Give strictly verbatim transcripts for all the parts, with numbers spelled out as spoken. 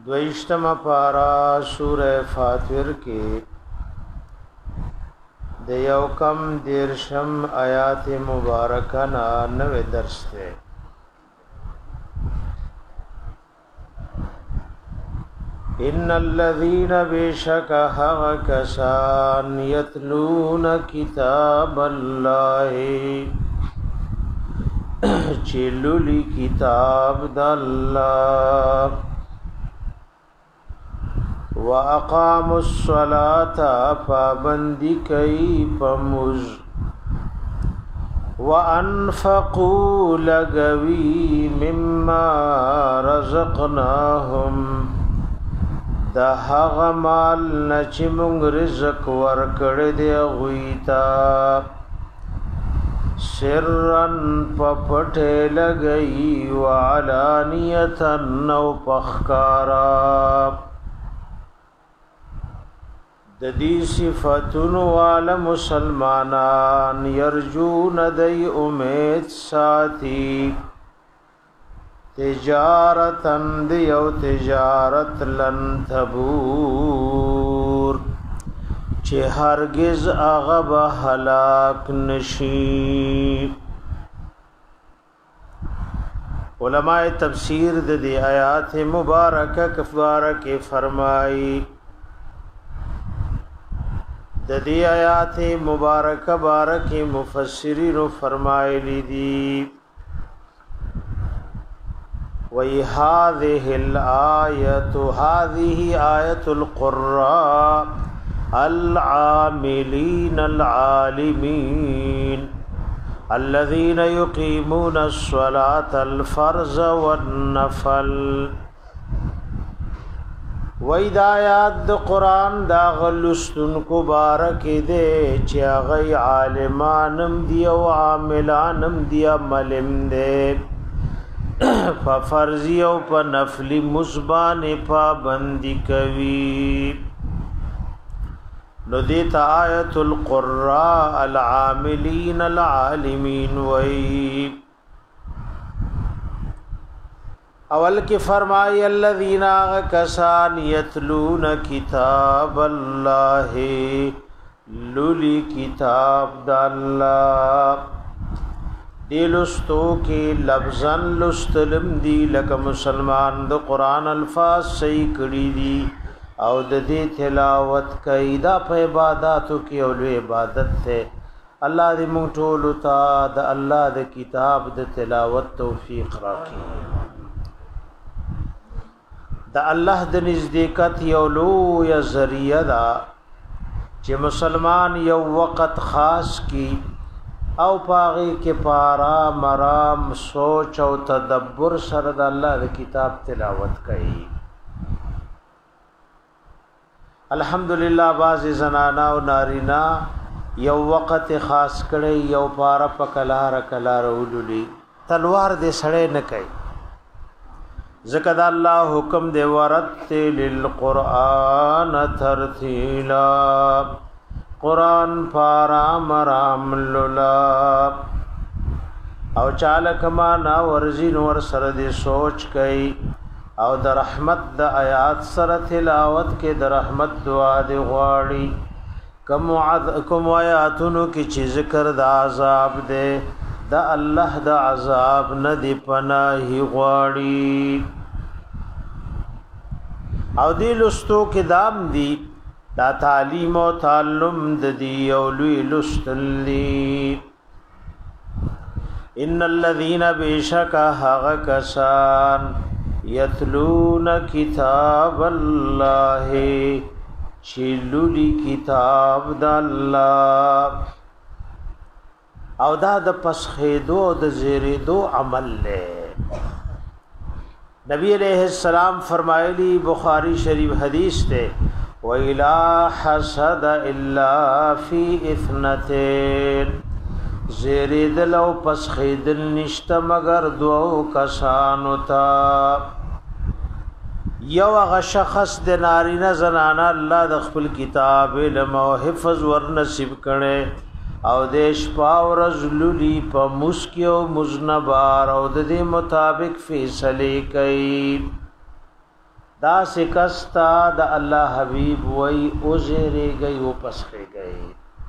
دویشتم پارا سورہ فاتر کے د یو کم دیرشم آیات مبارکانا نوے درس تے ان الذين بشك حق كسان يتلون كتاب الله چلولی کتاب د الله واقاموا الصلاة پابندی کئی پموز وانفقوا لغوی مما رزقناهم دا هغه مال نچ مونږ رزق ورکړ دی غویتا سرن پپټه لګئی وعلانیتا نو پخکارا د دې صفاتونو والا مسلمانان يرجون دای امید ساتي تجارتن دیو تجارت لن تبور چه هرگز اغب هلاک نشی علماء تفسیر د دی آیات مبارکه کفارک فرمائی د دی آیات مبارکه بارک مفسرین فرمایلی دی وی هذه الآیت هذه آیت القراء العاملین العالمین الذين يقيمون الصلاة الفرض والنفل ویدایات د قران دا غلستن کو بارک دے چا غی عالمانم دی او عاملانم دی عملم دے ففرضی او په نفلی مزبان پابندی کوي نو دیت آیت القراء العاملین العالمین وی اول کی فرمائی الذین کسان یتلون کتاب اللہ لولی کتاب دا اللہ دی لستو کی لفظاً لستلم دی لکا مسلمان دا قرآن الفاظ صحیح کری دی او د دې تلاوت کوي دا په عبادتو کې اولو عبادت ته الله دې مونږ ټول ته د الله د کتاب د تلاوت توفیق راکړي د الله د نزدېکت یو لویه ذریعہ ده چې مسلمان یو وخت خاص کی او پاغي کې پارا مرام سوچ او تدبر سره د الله د کتاب تلاوت کوي الحمدللہ باز زنانا او نارینا یو وخت خاص کړي یو پارا پکلار کلار ولولي تلوار دې سړې نه کوي ذکر الله حکم دې ورتل للقران ترتیلا قران پارا مرام لولا او چالک ما نا ورزین ور سره دې سوچ کوي او د رحمت د آیات سره تلاوت کې د رحمت دعا دی غواړي کوم عذ کوم آیاتونو کې چې ذکر د عذاب دی د الله د عذاب نه دی پناهي غواړي او دی لستو کې دام دی دا تعلیم او تعلم د دی او لوی لستلی ان الذين بشك هغه کسان یتلون کتاب الله چلولی کتاب د الله او دا د پسخېدو د زیریدو عمل له نبی علیہ السلام فرمایلی بخاری شریف حدیث ته وَإِلَا حَسَدَ إِلَّا فِي اثْنَتَيْنِ زیریدل او پسخېدل نشته مگر دوو کسانو ته یو هغه شخص د نارینه زنانه الله د خپل کتاب علم او حفظ ور نصیب کړي او د شپه ورځ لولي په مسکیو مزنبار او د دې مطابق فیصله کوي دا سکستا د الله حبیب وای او زیره گئی او پسخه گئی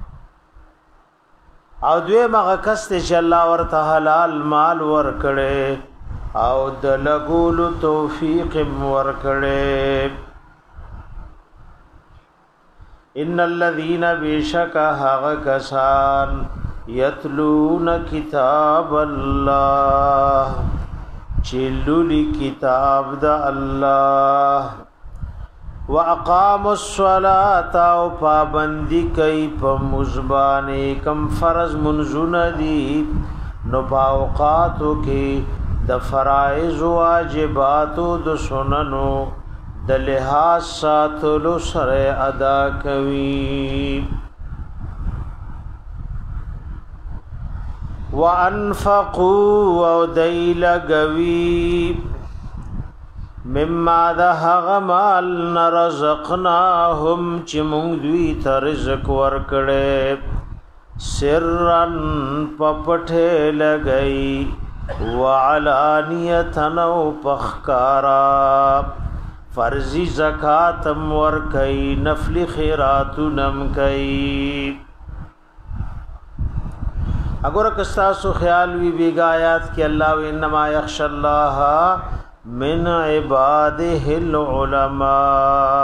او دوی مغه کست چې الله ورته حلال مال ور کړي او د لګول توفیق ور کړي ان الذين بشك هغه کسان یتلون کتاب الله چلولی کتاب دا الله واقاموا الصلاة او پابندی کئی پا مزبانی کم فرض منزون دی نو پاوقاتو کی د فرائض واجباتو د سننو د لحاظ ساتلو سره ادا کوي وانفقوا او دیل گوی مما ده هغه مال رزقناهم چې مونږ دوی ته رزق ورکړې سرن پپټه لګئی وعلانیتن او پخکارا فرضی زکات ور کوي نفل خیرات نم کوي اگر کستاسو خیال وی بیگا آیات کی اللہ و انما یخش اللہ من عباده العلماء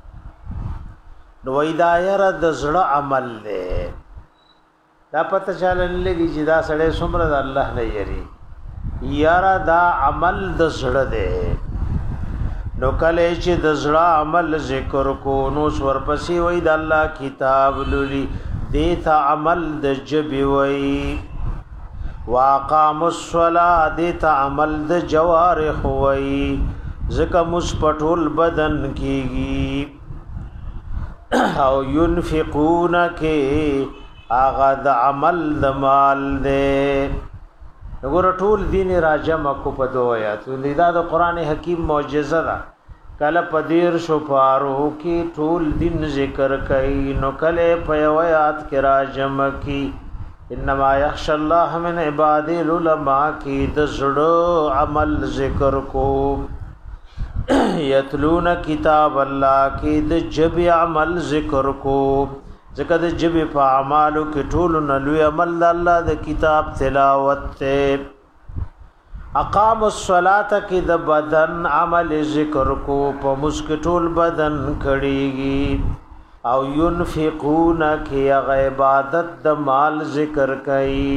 نو ایدایر دزڑ عمل دے دا پتہ چالن لگی جی دا سڑے سمرد اللہ نے یری یارا دا عمل دزڑ دے نو کلے چی دزڑ عمل ذکر کو نو سور پسی وی دا اللہ کتاب لولی دیتا عمل د جبی وی واقام الصلاة دیتا عمل د جوارح وی زکا مسپٹول بدن کیگی او ينفقون کے آغا د عمل د مال دے نگور ټول دین راجم کو پدو آیات لیدا د قرآن حکیم معجزہ دا کله پدیر شو پارو کی ټول دین ذکر کئ نو کله پیویات کرا جم کی انما یخش الله من عباد العلماء کی دزړو عمل ذکر کو یتلون کتاب الله کی د جب عمل ذکر کو ذکر د جب په اعمالو کی ټول نلوی عمل الله د کتاب تلاوت ته اقام الصلاة کی د بدن عمل ذکر کو په مسکټول بدن کړيږي او ينفقون کی عبادت د مال ذکر کوي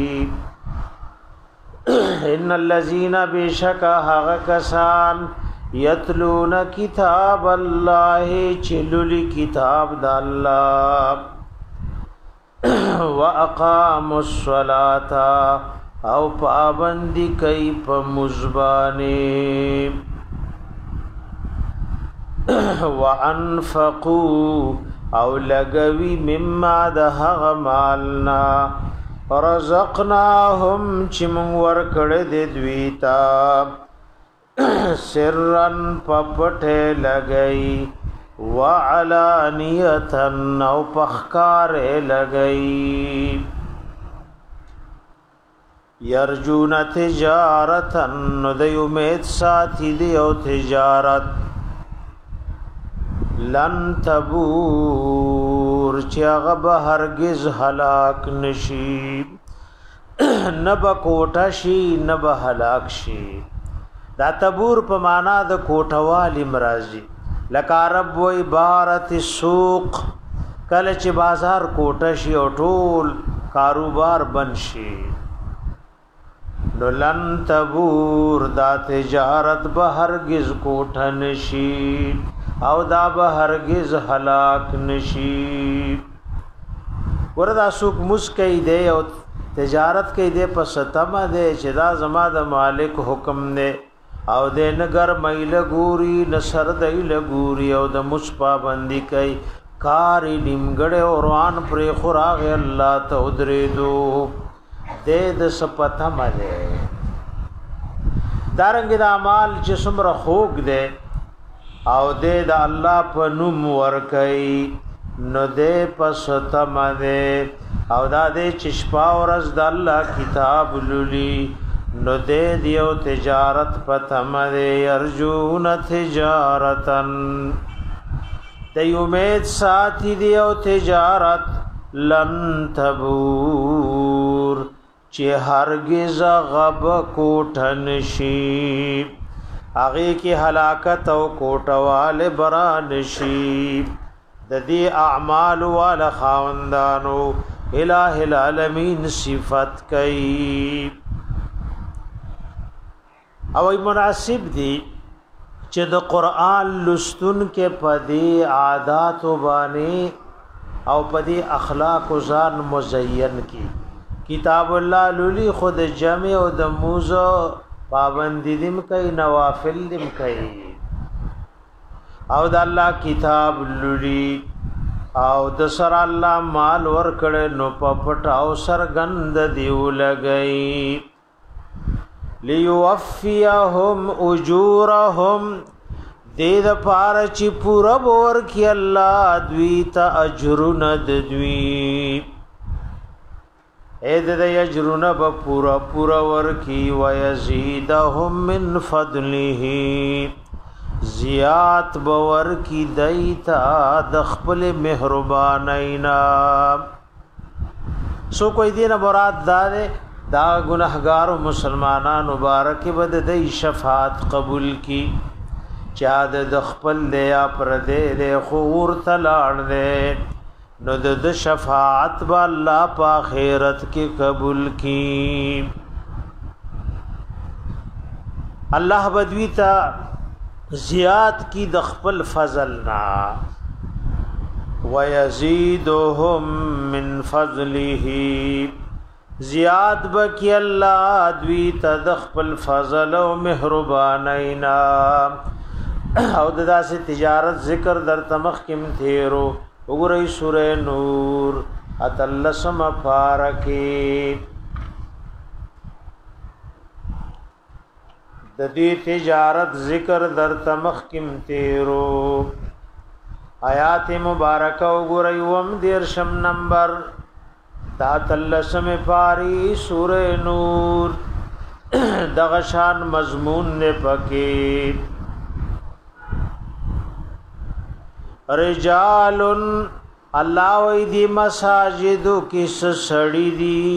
ان الذين بشك هغه کسان یتلون کتاب الله چلولی کتاب د الله واقاموا الصلاة او پابندی کئی پا مزبانی وانفقو او لگوی مما ده غمالنا رزقناهم چمون ورکڑ دی دویتا سرن پپٹے لگئی وعلانیتن او پخکار لگئی یرجون تجارتن نو دی امید ساتی دی او تجارت لن تبور چی اغب هرگز حلاک نشی نبا کوٹا شی نبا حلاک شی دا تبور پا مانا دا کوٹوالی مرازی لکا رب و عبارت سوق کل چی بازار کوٹا شی او ټول کاروبار بن شی نو لن تبور دا تجارت به هرگز کوټه نشي او دا به هرگز هلاک نشي وردا سوق مسکی دی او تجارت کوي دی په ستمه دی چې دا زما د مالک حکم دی او د نګر مېل ګوري نصر دی لګوري او د مصپا باندې کوي کار نیمګړې اوروان پر خوراغ الله ته درې دو دے د سپتا مده دارنګ د اعمال چې څومره خوګ دے او دے د الله په نوم ور کوي نو دے پس تمده او دا دے چشپا ورځ د الله کتاب لولي نو دې دیو تجارت پتمه يرجون تجارتن د امید ساتي دیو تجارت لن تبور چې هرگز غب کوټن شي هغه کې هلاکت او کوټوال بران شي د دې اعمال وال خواندانو الہ العالمین صفت کوي او مناسب دي چې د قران لستون کې پدې عادت وبانه او پدې اخلاق ځان مزین کی کتاب الله لولي خود جمع او د موزه پابندی دم کوي نوافل دم کوي او د الله کتاب لولي او د سر الله مال ور کړه نو پپټ او سرګند دیو لګئی لیوفیهم اجورهم دې د پار چې پورا ور کی الله دوی ته اجرن د دوی اې د اجرن به پورا پورا ور کی ويزيدهم من فضله زیات باور کی دیتا د خپل مهربانینا سو کوئی دین مراد دار دا گنہگار مسلمانان مبارک بد د شفاعت قبول کی چا د خپل دیا پر دې خور تلاړ دې نو د شفاعت با الله په آخرت کې قبول کی الله بدوی تا زیاد کی د خپل فضل نا ويزيدهم من فضله زیاد بکی الله دوی ته د خپل فضل او مهربانینا او داسې تجارت ذکر در تمخ کم تیرو وګورئ سورہ نور اتلسم پارکی د دې تجارت ذکر در تمخ کم تیرو آیات مبارکه وګورئ وم دیرشم نمبر دا تلسم پاری سورہ نور دغشان مضمون نے پکې رجال الله وی دی مساجد کس سړی دی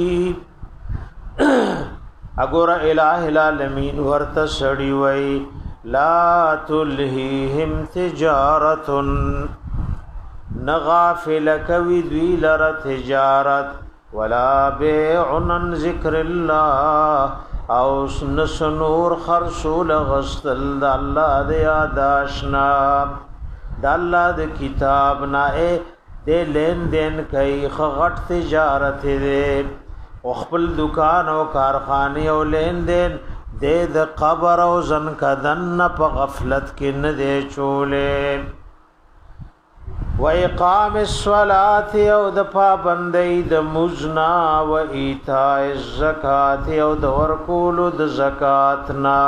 اګور الہ العالمین ورته سړی وی لا تلهیهم تجارت نغافل کوي دوی لر تجارت ولا بيع عن ذکر الله او سنور خرصول غسل د الله د یاداشنا د الله د کتاب نه د لین دین کوي خغټ تجارت دې او خپل دکان او کارخانه او لین دین د قبر او زن کدن په غفلت کې نه دی چولې و اقام الصلاه او د پابندۍ د مزنا و ایتاء الزکات او د ورکول د زکات نا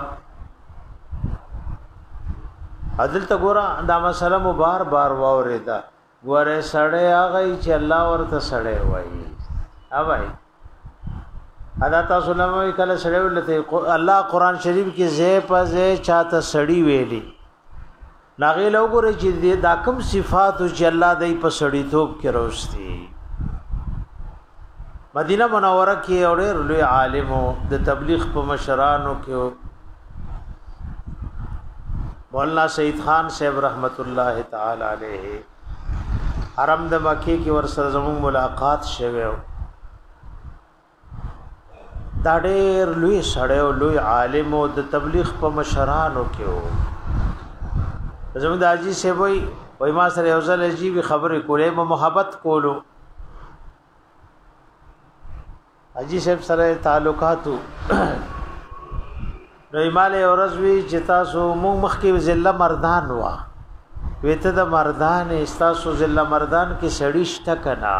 عدل ته ګور دا مسله مو بار بار واوریدا ګوره سړی هغه چې الله ورته سړی وایي اوبای ادا تاسو لموي کله سړی ولته الله قران شریف کې زې په زې چاته سړی ویلي ناغه لوګره چې دا کوم صفات چې الله دای په سړی توپ کې روستي مدینه منوره کې اورې لوی عالم د تبلیغ په مشرانو کې مولانا سید خان صاحب رحمت الله تعالی علیه حرم د مکی کې ور سره زموږ ملاقات شوه دا ډېر لوی سړی او لوی عالم او د تبلیغ په مشرانو کې و زموږ د حاجی صاحب وای وای ما سره یو ځل عجیب خبرې کولې ما محبت کولو حاجی صاحب سره تعلقاتو نو ایماله اورزوی چې تاسو مو مخکې ضلع مردان وا وته د مردان استاسو ضلع مردان کې سړیشت کنا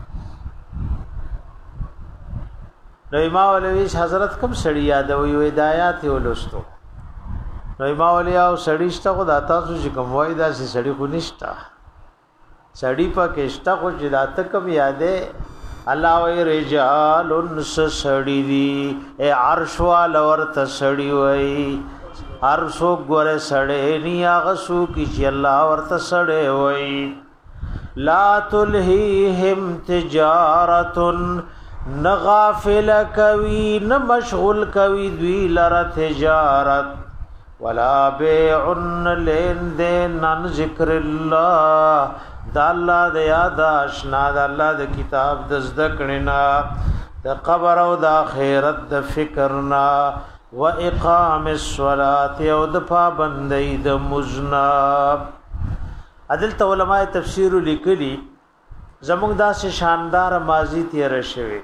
نو ایماله حضرت کوم سړی یاد وي هدایت ولستو نو ایماله او سړیشت خو د تاسو چې کوم وای دا سړی خو نشتا سړی په کې شتا خو چې داته کوم یادې الله وی رجال سړی دی اے عرش والا ورته سړی وی عرشو ګره سړی نی هغه سو کی چې الله ورته سړی وی لا تلهیهم تجارت نغافل کوي نه مشغول کوي دوی لره تجارت ولا بيع لين دين عن ذکر الله د الله د یاد آشنا د الله د کتاب د ذکرنا د قبر او د آخرت د فکرنا و اقام الصلاه او د پابندۍ د مزنا عدل علماء تفسیر لیکلي زموږ داسې شاندار ماضی تیر شوی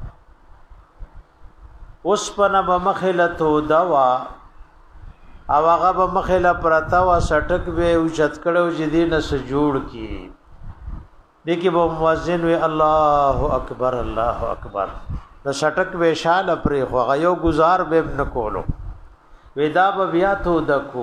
اوس پنه بمخله تو دوا او هغه به مخله پرتا وا سټک به او چت کړو چې دینه سره جوړ کی دګي به مؤذن وی الله اکبر الله اکبر د سټک به شال پرې خو غيو گزار به نکولو ودا به بیا تو دکو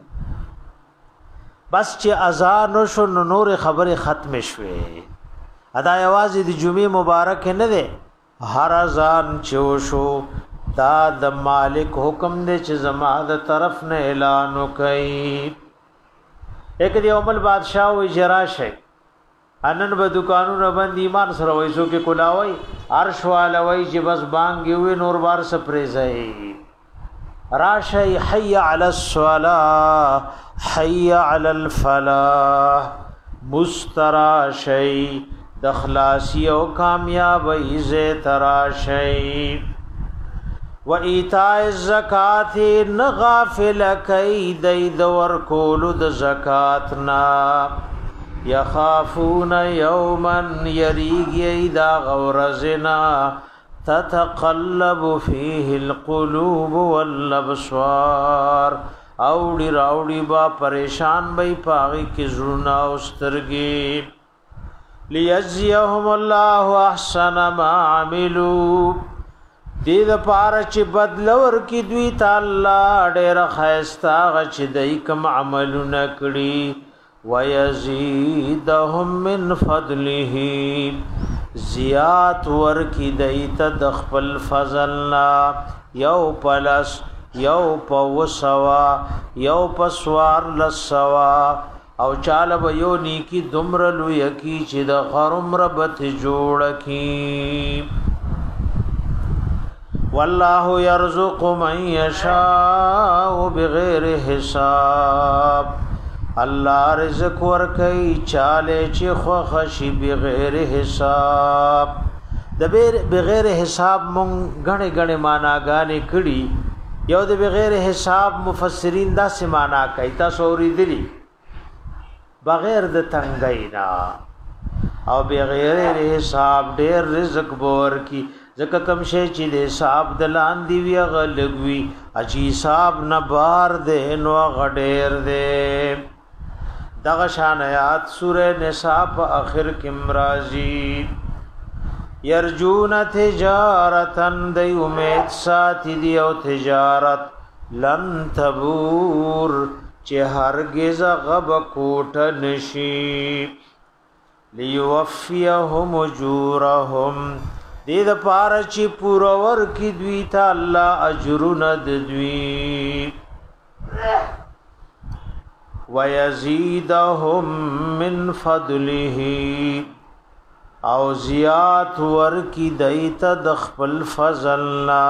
بس چې اذان شو نور خبره ختم شوه ادا आवाज د جمعې مبارک نه ده هر اذان چو شو دا د مالک حکم دې چې زما د طرف نه اعلان وکړي یک دی عمل بادشاہ و اجرا شي انن به دکانونو باندې ایمان سره وایسو کې کولاوي عرش والا وای چې بس بانګي وي نور بار سپریزای راشي حي على الصلاه حي على الفلاح مستراشي د خلاصي او کامیابی زه تراشي و ایتاء الزکات نغافل کای د دور کول د زکات نا یخافون یوما یریږي دا غورزنا تتقلب فيه القلوب والابصار اوړي راوړي با پریشان وي پاغي کې زړونه او سترګې ليجزيهم الله احسن ما عملوا دې د پاره چې بدلور کې دوی تعالی ډېر خیستا غچ دای کوم عملونه کړی ويزيدهم من فضله زیات ور کې دای ته د خپل فضلنا یو پلس یو پوسوا یو پسوار لسوا او چاله به یو نیکی دمرلو یکی چې د غرم ربت جوړ کی والله يرزق من يشاء بغیر حساب الله رزق ورکي چاله چې خو خشي بغیر حساب د بغیر حساب مونږ غنه غنه معنا غانې کړي یو د بغیر حساب مفسرین دا سمانا کوي تاسو اوریدلی بغیر د تنگینا او بغیر حساب ډېر رزق بور کی زکه کم شي چې د حساب دلان دی وی غلګوي اجي حساب نه بار دې نو غډېر دې دغه شان آیات سوره نساء په اخر کې مرাজি یرجون تجارتن دی امید ساتي دی او تجارت لن تبور چې هرگز غب کوټ نشي ليوفيهم اجورهم دې د پاره چې پورور کی دوی ته الله اجرونه د دوی ويزيدهم من فضله او زیات ور کی دایته د خپل فضلنا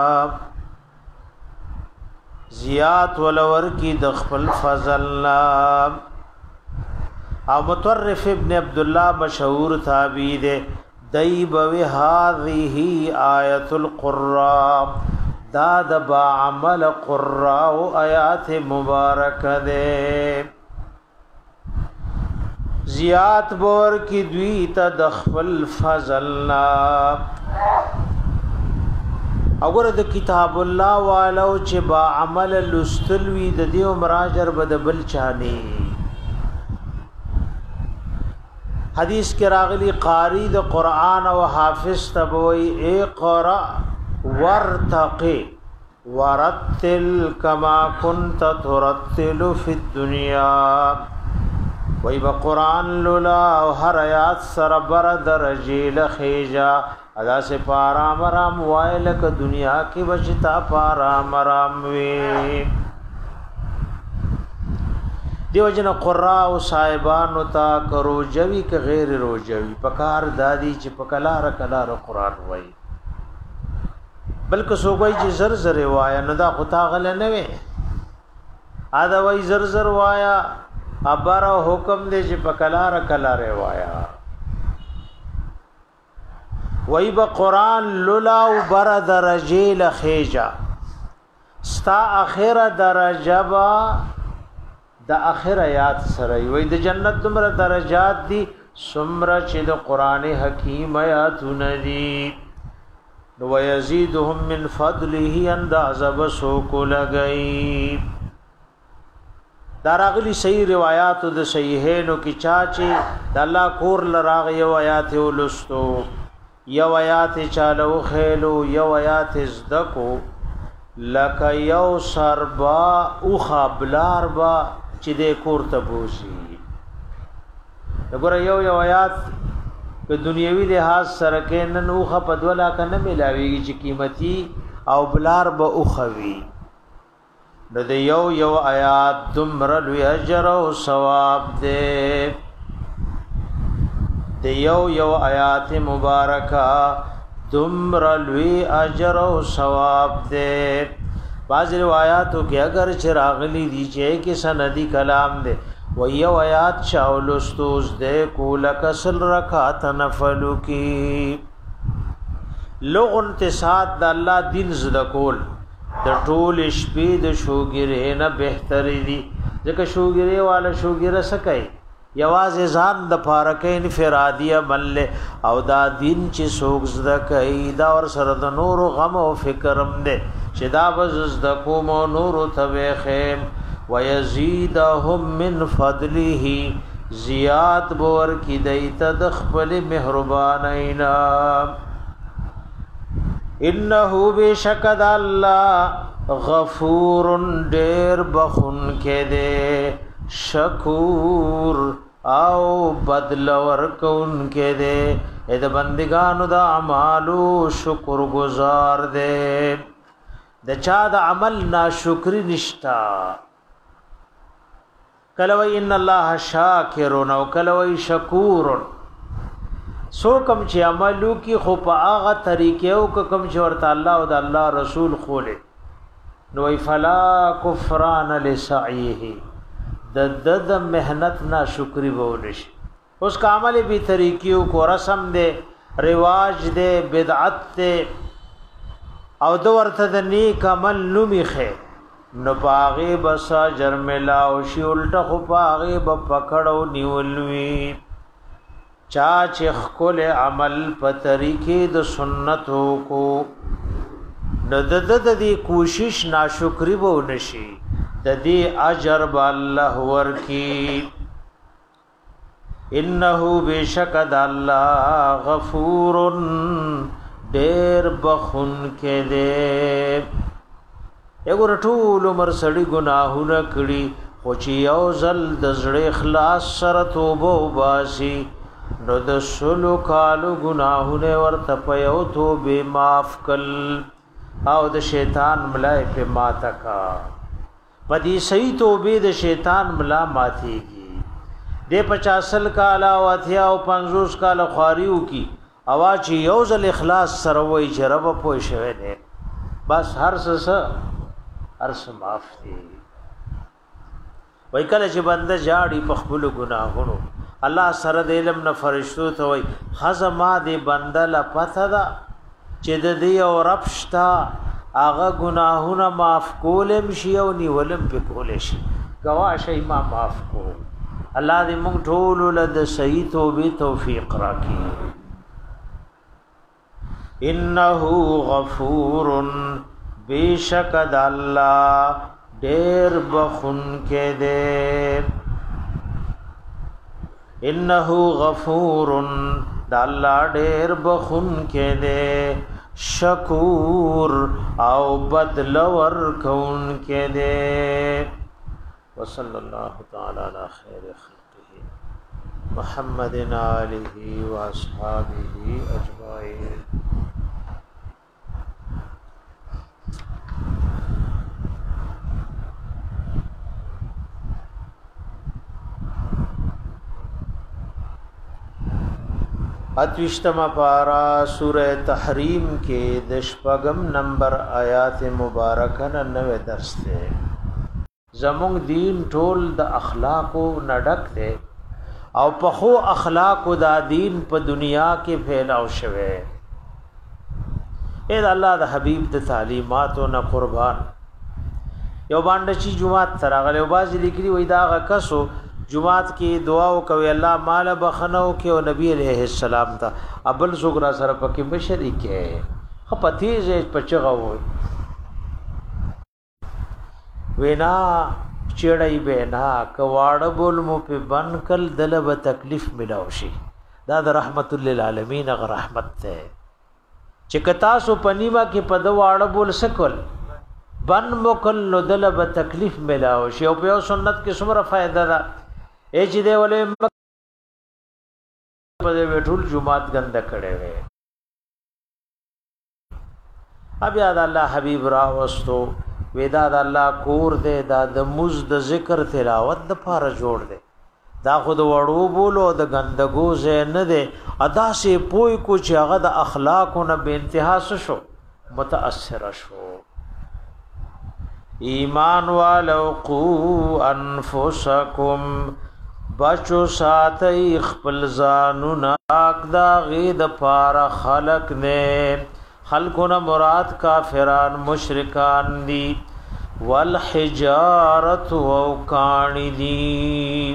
زیات ولور کی د خپل فضلنا او مطرف ابن عبد الله مشهور تابعی دے دایب و هذه آیت القراء داد با عمل قراء آیات مبارک دے زیات بور کی دوی تا دخل فضلنا اگر د کتاب الله والو چې با عمل لستلوی د دې عمراجر بد بل چانی حدیث کې راغلی قاری د قران او حافظ تبوی اقرا ورتقي ورتل كما كنت ترتل في الدنيا وای با قران لولا او هر آیات سره بر درجه لخیجا ادا سے پارا مرام وای لک دنیا کی بچتا پارا مرام وی دیو جن قراء او صاحبانو تا کرو جوی ک غیر رو جوی پکار دادی چې پکلار کلار قران وای بلکې سوګوي چې زر زر وایا نو دا خطا غل نه وي ادا وای زر زر وایا ابر حکم دې چې پکلار کلار وایا وای با قران لولا او بر درجه لخیجا ستا اخره درجه با د اخر آیات سره وي د جنت دمر درجات دي سمره چې د قران حکیم آیاتونه دي نو ويزيدهم من فضله انداز بسوک لګي داراغلی صحیح روایت د صحیحینو کی چاچی د الله کور لراغ یو آیات ولستو یو آیات چالو خېلو یو آیات زدکو لک یو سربا او خبلار با چې د کور ته بوشي وګوره یو یو آیات په دنیوي لحاظ سره کې نن اوخه په دولا کنه ملاويږي چې قیمتي او بلار به اوخوي نو د یو یو آیات دمر لوی اجر او ثواب دې د یو یو آیات مبارکه دمر لوی اجر او ثواب دې بعض روایاتو کې اگر چراغلی دی چې کې سندی کلام دے و یو آیات شاول استوز دے کول کسل رکعات نفلو کی لغن تصاد د الله دین زده کول د ټول شپې د شوګره نه بهتر دي ځکه شوګره والا شوګره سکای یوازې ځان د فارکه انفرادی عمل او دا دین چې سوګ زده کوي دا ور سره د نور غم او فکرم دے شدا بز د کوم نور توخم ويزيدهم من فضله زیاد بور کی دیت د خپل مهربانینا انه بشکد الله غفور ډیر بخون کې دے شکور او بدل ورکون کې دے اې د بندگانو د اعمالو شکر گزار دے د چا د عمل ناشکری نشتا کلوی ان الله شاکر او کلوی شکور سو کم چې عملو کی خو په هغه طریقې او کم چې ورته الله او د الله رسول خوله نو فلا کفران لسعیه د د مهنت ناشکری وونش اوس کا عمل به طریقې کو رسم دے رواج دے بدعت دے او دو ورته د نیک عمل نومیخه نو پاغه بسا جرملا او شی الټه خو پاغه ب پکړو نیولوي چا چې خپل عمل په طریقې د سنتو کو نو د د دې کوشش ناشکری وو نشي د دې اجر به الله ورکی انه بشکد الله غفور ډیر بخون کې دې یو ټول عمر سړی ګناهونه کړی خو چې یو ځل د زړه اخلاص سره توبه وباسي نو د سلو کالو ګناهونه ورته په یو توبه معاف کړ او د شیطان ملای په ماته کا پدې صحیح توبه د شیطان ملا ماتيږي د پچاس کاله او اتیا او پنځوس کاله خواریو کی اواز یو ځل اخلاص سره وای چې رب پوه شوی دی بس هر څه هر څه معاف دي وای کله چې بنده جاړي په خپل ګناهونو الله سره د علم نه فرشتو ته وای خزما دې بنده لا پته دا چې د دې او رب شتا هغه ګناهونه معاف کولم شي او نیولم په کول شي گوا شي ما معاف کو الله دې موږ ټول له د صحیح توبې توفیق راکړي انه غفور بیشکد الله ډیر بخون کې دے انه غفور د الله ډیر بخون کې دے شکور او بدل ور کون کې دے وصلی الله تعالی علی خیر خلقه محمد آله واصحابه اجمعین. اتوشتما پارا سورہ تحریم کے دشپگم نمبر آیات مبارکن نوے درس دے. زمونږ دین ټول د اخلاقو نډک دی او په خو اخلاقو دا دین په دنیا کې پھیلاو شوه. اې الله د حبیب د تعلیماتو نه قربان. یو باندې چې جمعات ترغله او باز لیکلي وای دا غکسو جمعات کې دعا وکوي الله مال بخنو کې او نبی عليه السلام ته ابل زګرا سره پکې مشرک کې خپتیز پچغه وای وینا چړای بینا کواړ بول مو په بن کل دلب تکلیف ملاو شي. دا د رحمت للعالمین غ رحمت ته چې کتا سو پنیما کې په دواړ بول سکل بن مکل نو دلب تکلیف ملاو شي. او په سنت کې څومره فائدہ ده اے چې دی ولې په دې ټول جمعات غند کړي وي. ابي دا الله حبيب را وستو ودا د الله کور دے دا د مز د ذکر تلاوت د پاره جوړ دے. دا خود وړو بولو د غندګو زین دے ادا سے پوی کو چې هغه د اخلاقو نه به انتها شو متاثر شو. ایمان والو قو انفسکم بچو ساتي خپل ځانونه اک دا غید پاره خلق نے خلقنا مراد کافران مشرکان دی والحجارت وکانی دی.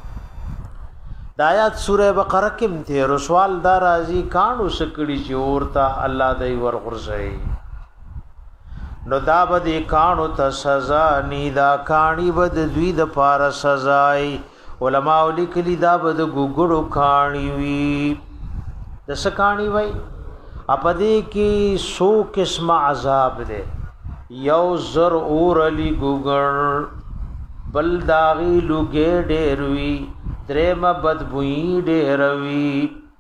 دایات سورہ بقرہ کې ته رسوال دا راضی کانو سکړي چې اورتا الله دای ورغورځي نو دا به کانو ته سزا نی دا کانی بد دوی د پاره سزای. علماء لیکلی دا بد ګوګړو کانی وی د سکانی وای اپدې کې سو قسم عذاب دے. یو زر اور علی ګوګړ بل داغي لوګې ډېروي درېم بدبوئی ډېروي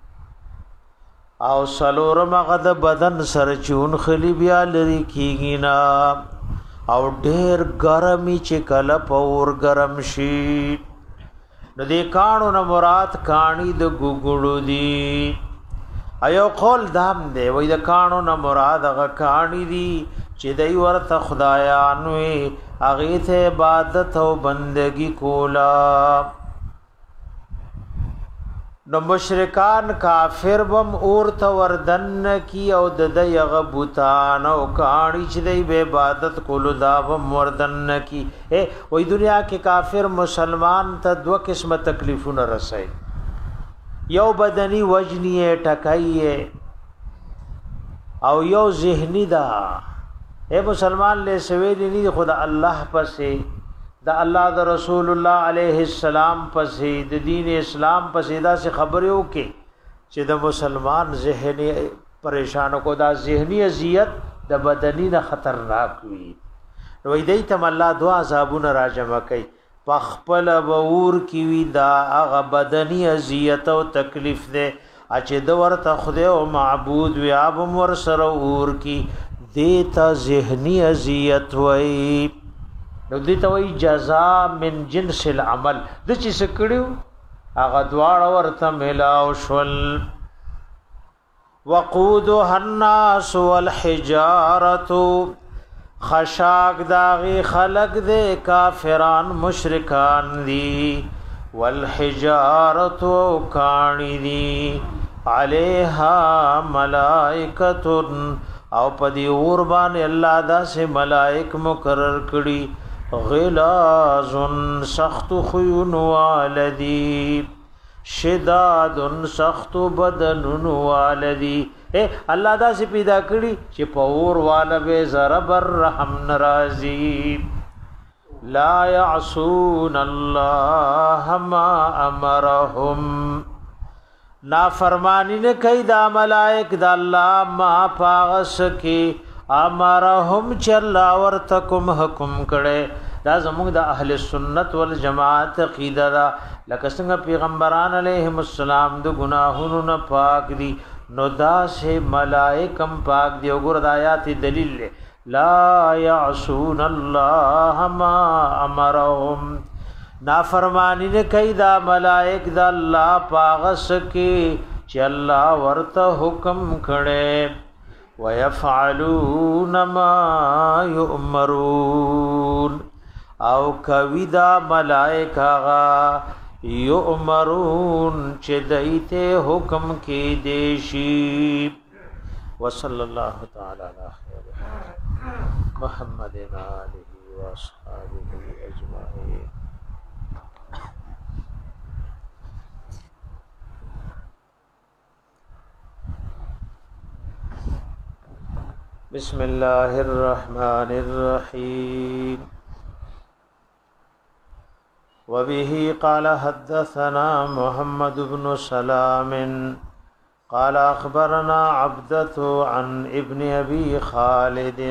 او سلور مغد بدن سر چون خلی بیا لري کیږي نا او ډېر ګرمي چې کله پور ګرم شي. نو دې کانو نه مراد کانی د ګوګړو دی. ایو قول دام دی وای د کانو نه مراد هغه کانی دی چې دای ورته خدایان وي هغه ته عبادت او بندگی کولا. نو مشرکان کافر بم اور ته وردن کی او د دغه بوتان او کانی چې دی به عبادت کولو دا بم وردن کی. اے وای دنیا کې کافر مسلمان ته دوه قسمه تکلیفونه رسي. یو بدنی وجنی ټکایې او یو ذهنی دا. اے مسلمان له سویل نی خدا الله پسې دا الله د رسول الله علیه السلام پسې د دین اسلام پسې دا سے خبرو کې چې د مسلمان ذهنی پریشان کو دا ذهنی اذیت د بدنی نه خطرناک وي. نو دې ته الله دعا عذابونه راجمع کوي پخپل باور کی وی دا هغه بدنی اذیت او تکلیف دے اچ د ورته خدای او معبود وی اب مر سره اور کی دیتا ذهنی اذیت وای. نو دیتا وای جزاء من جنس العمل د چې سکړو هغه دواړه ورته ملاو شول. وقودها الناس والحجارة خشاک داغی خلق دے کافران مشرکان دی والحجارت و کانی دی علیہا ملائکتن او پدی اوربان اللہ دا سے ملائک مقرر کری غلازن سخت خیون والدی شدادن سخت بدنن والدی. اے الله دا سی پیدا کړي چې پور والا به ضرب الرحم ناراضي. لا يعصون الله ما امرهم نافرمانی نه کوي دا ملائک دا الله ما پاغس کې امرهم چې الله ورته کوم حکم کړي دا زموږ د اهل سنت والجماعت عقیده دا لکه څنګه پیغمبران علیهم السلام د گناهونو نه پاک دي نو دا سه ملائکم پاک دی وګور د آیات دلیل لا یعصون الله ما امرهم نافرمانی نه کوي دا ملائک دا الله پاغس کې چې الله ورته حکم کړي ويفعلون ما يؤمرون او کوي دا ملائکه یؤمرون چې دایته حکم کې دیشي وصلی الله تعالی علی خیر محمد آله و اصحابه اجمعین بسم الله الرحمن الرحيم وبه قال حدثنا محمد بن سلام قال أخبرنا عبدة عن ابن أبي خالد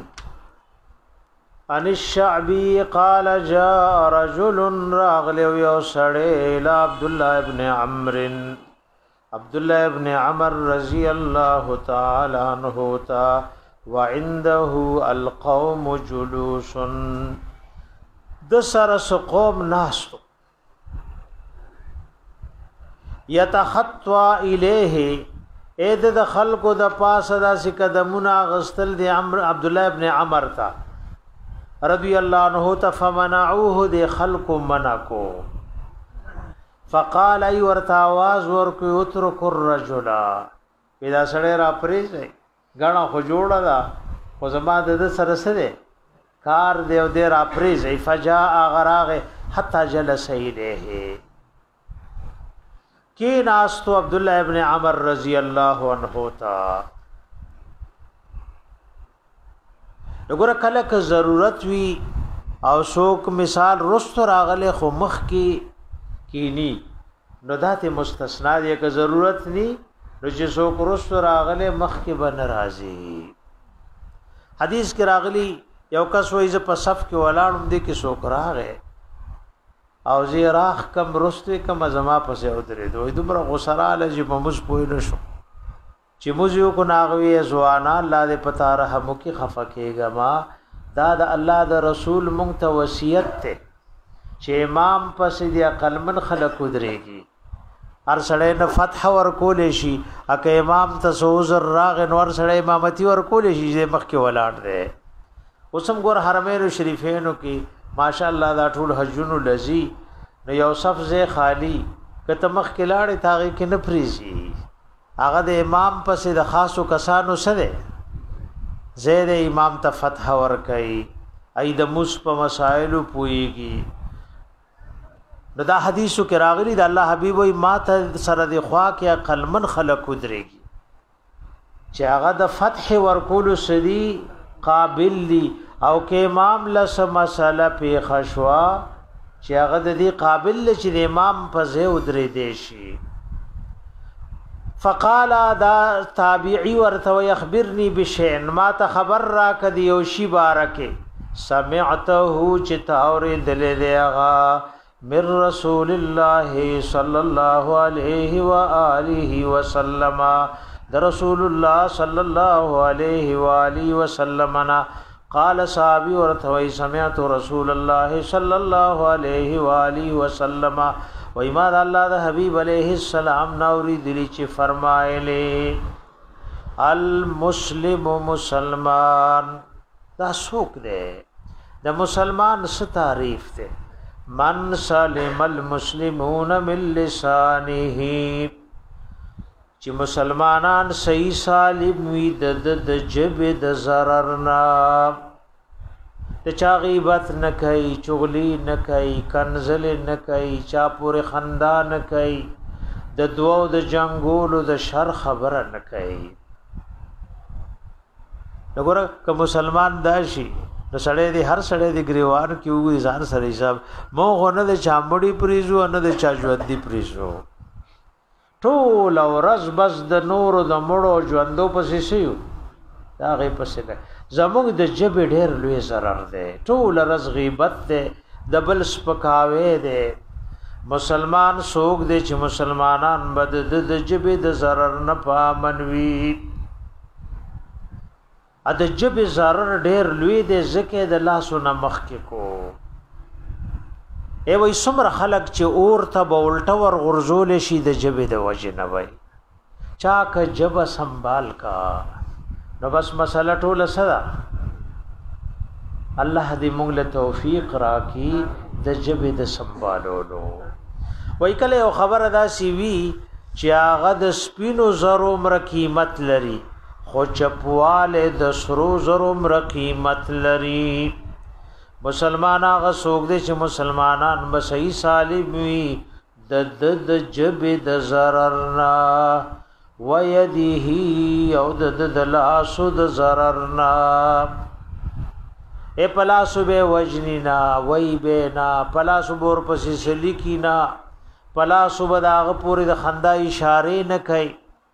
عن الشعبي قال جاء رجل راغل ويسر إلى عبد الله بن عمرو عبد الله ابن عمر رضی اللہ تعالی عنہ تا وعنده القوم جلوس د سرس قوم ناستو یتخطوا الیه اید د خلق د پاس د سقدمنا غستل د عمرو عبد الله ابن عمر تا رضی اللہ عنہ تا فمنعوه د خلق منکو فقال ای ورتا आवाज ورکو اترک الرجل پیدا سره را پریږي غاڼه خو جوړه دا خو زما د سره سره کار دیو دې را پریږي فجاء غراغه حتا جلس الیه کی ناستو عبد الله ابن عمر رضی الله عنه تا وګوره کله که ضرورت وی او څوک مثال رست راغله خو مخ کی کینی نو داته مستثنا دی که ضرورت نی نو چې څوک رست راغله مخ کې بن راضی حدیث کې راغلی یو کس وایي ز په صف کې ولاړم دي کې څوک راغې او زی راخ کم رستوي کم زما پسې ودرې دوی دومره غسراله چې په موږ پوي نشو چې موږ یو کو ناغوي زوانا الله دې پتا رحم کی خفکهګه ما دا د الله د رسول مونږ ته وصیت ته چې امام پسې دی عقل من خلق ودرېږي هر سړی نه فتح ور کولې شي اکه امام ته سوزر راغ نور سړی امامتي ور کولې شي چې مخ کې ولاړ دی اوسم ګور حرمین شریفینو کې ماشاءالله دا ټول حجونو لذي نو یو صف زه خالی کته مخ کې لاړې تاغه کې نه پریزي هغه د امام پسې د خاصو کسانو سره زید امام ته فتح ور کوي اې د مص په مسائلو پويږي نو دا حدیثو کې راغلي د الله حبیب وي ما ته سره د خوا کې قلمن خلق ودرېږي چې هغه د فتح ورکول سدي قابل دي او کې امام لس مسله په خشوا چې هغه د دې قابل چې د امام په ځای ودرې دي شي فقال دا تابعی ورته يخبرني بشيء ما ته خبر را کدي او شی بارکه سمعته چې تاورې دلې دیغه من رسول الله صلی الله علیه و آله وسلم در رسول الله صلی الله علیه و آله وسلم قال صحابی ورثوی سمعت رسول الله صلی الله علیه و آله وسلم و ایمان الله د حبیب علیه السلام نوری دلی چې فرمایله المسلم مسلمان دا څوک دی د مسلمان څه تعریف دی من سلم المسلمون من لسانه چې مسلمانان صحیح سالم وي د د جب د zarar ته چا غیبت نه کوي چغلی نه کوي کنزل نه کوي چا پورې خندا نه کوي د دوو د جنگولو د شر خبره نه کوي وګوره که مسلمان داشي نو سړی دی هر سړی دی گریوان کې وګړي ځان سره حساب مو غونه د چامړي پریزو نه د چا ژوند دی پریزو ټول او رز بس د نور د مړو ژوندو پسې شيو دا غي پسې ده زموږ د جبې ډېر لوی ضرر دی ټول رز غیبت دی د بل سپکاوی دی مسلمان څوک دی چې مسلمانان بد د جبې د ضرر نه پامن وي ا د جبې ضرر ډېر لوی دی ځکه د لاسو نه مخکې کو ای وای څومره خلک چې اور ته به الټه ور غورځول شي د جبې د وجې نه وای چا که جبه سنبال کا نو بس مسله ټوله صدا الله دې موږ له توفیق راکړي د جبې د سنبالولو وای کله یو خبره دا سی وی چې هغه د سپینو زرو مر قیمت لري خو چپواله د سرو زرو مر قیمت لري مسلمان هغه څوک دي چې مسلمانان به صحیح سالم وي د د جبې د ضررنا ويده او د د لاسو د ضررنا اے پلاسو به وجنینا وای به نا پلاسو بور پسې سلیکینا پلاسو بداغه پوری د خندا اشاره نه کوي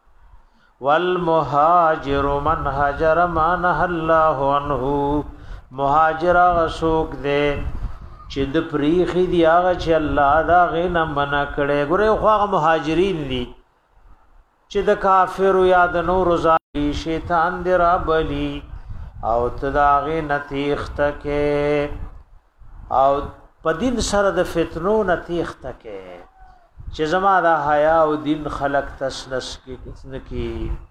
والمهاجر من هاجر ما نه الله عنه مهاجر غسوک دے چې د پریخي دی هغه چې الله دا غنه منع کړي ګوره خو هغه مهاجرین دي چې د کافر یا د نور زای شیطان دی را بلی او تداغه نتیخته کې او پدین سره د فتنو نتیخته کې چې زما د حیا او دین خلق تسلس کې کسن کې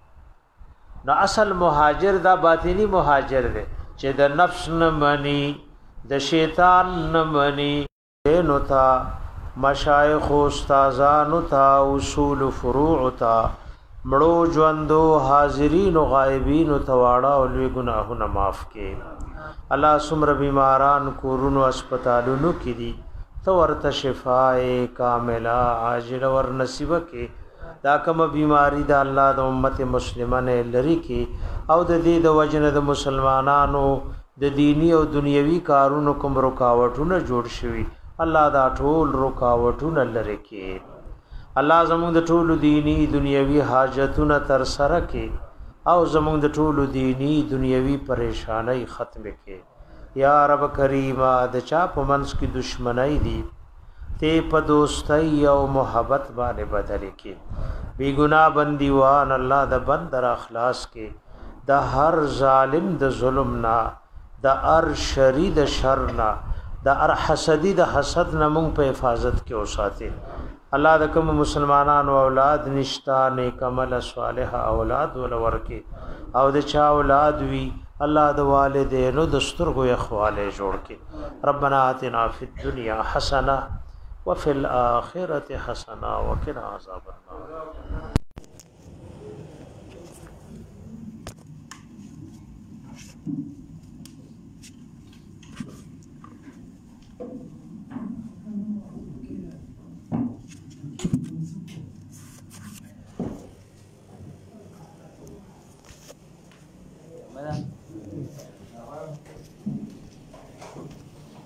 نو اصل مهاجر دا باطنی مهاجر دی چې د نفس نه منی د شیطان نه منی نو تا مشایخ او استادانو تا اصول فروع تا مړو ژوندو حاضرین او غایبین او تواړه او لوی ګناهونه معاف کړي الله سمر بیماران کورونو هسپتالونو کې دي تو ورته شفای کامله عاجل ور نصیب کې دا کوم بیماری دا الله د امت مسلمه نه لري کې او د دې د وجنه د مسلمانانو د دینی او دنیوي کارونو کوم رکاوټونه جوړ شوي الله دا ټول رکاوټونه لري کې الله زموږ د ټول دینی دنیوي حاجتونه تر سره کې او زموږ د ټول دینی دنیوي پریشانای ختم کې یا رب کریمه د چا په منځ کې دشمنی دي ته په دوستۍ او محبت باندې بدل کې بی ګناه بندیوان الله د بندر اخلاص کې د هر ظالم د ظلم نه د ار شری د شر نه د ار حسدی د حسد نه مونږ په حفاظت کې اوساته الله د کوم مسلمانانو اولاد نشتا نیک عمل صالح اولاد ول ورکه او د چا اولاد وی الله د والدینو د سترګو اخواله جوړ کې ربنا آتنا فی الدنیا حسنه وفي الاخره حسنه وقنا عذاب النار Mana?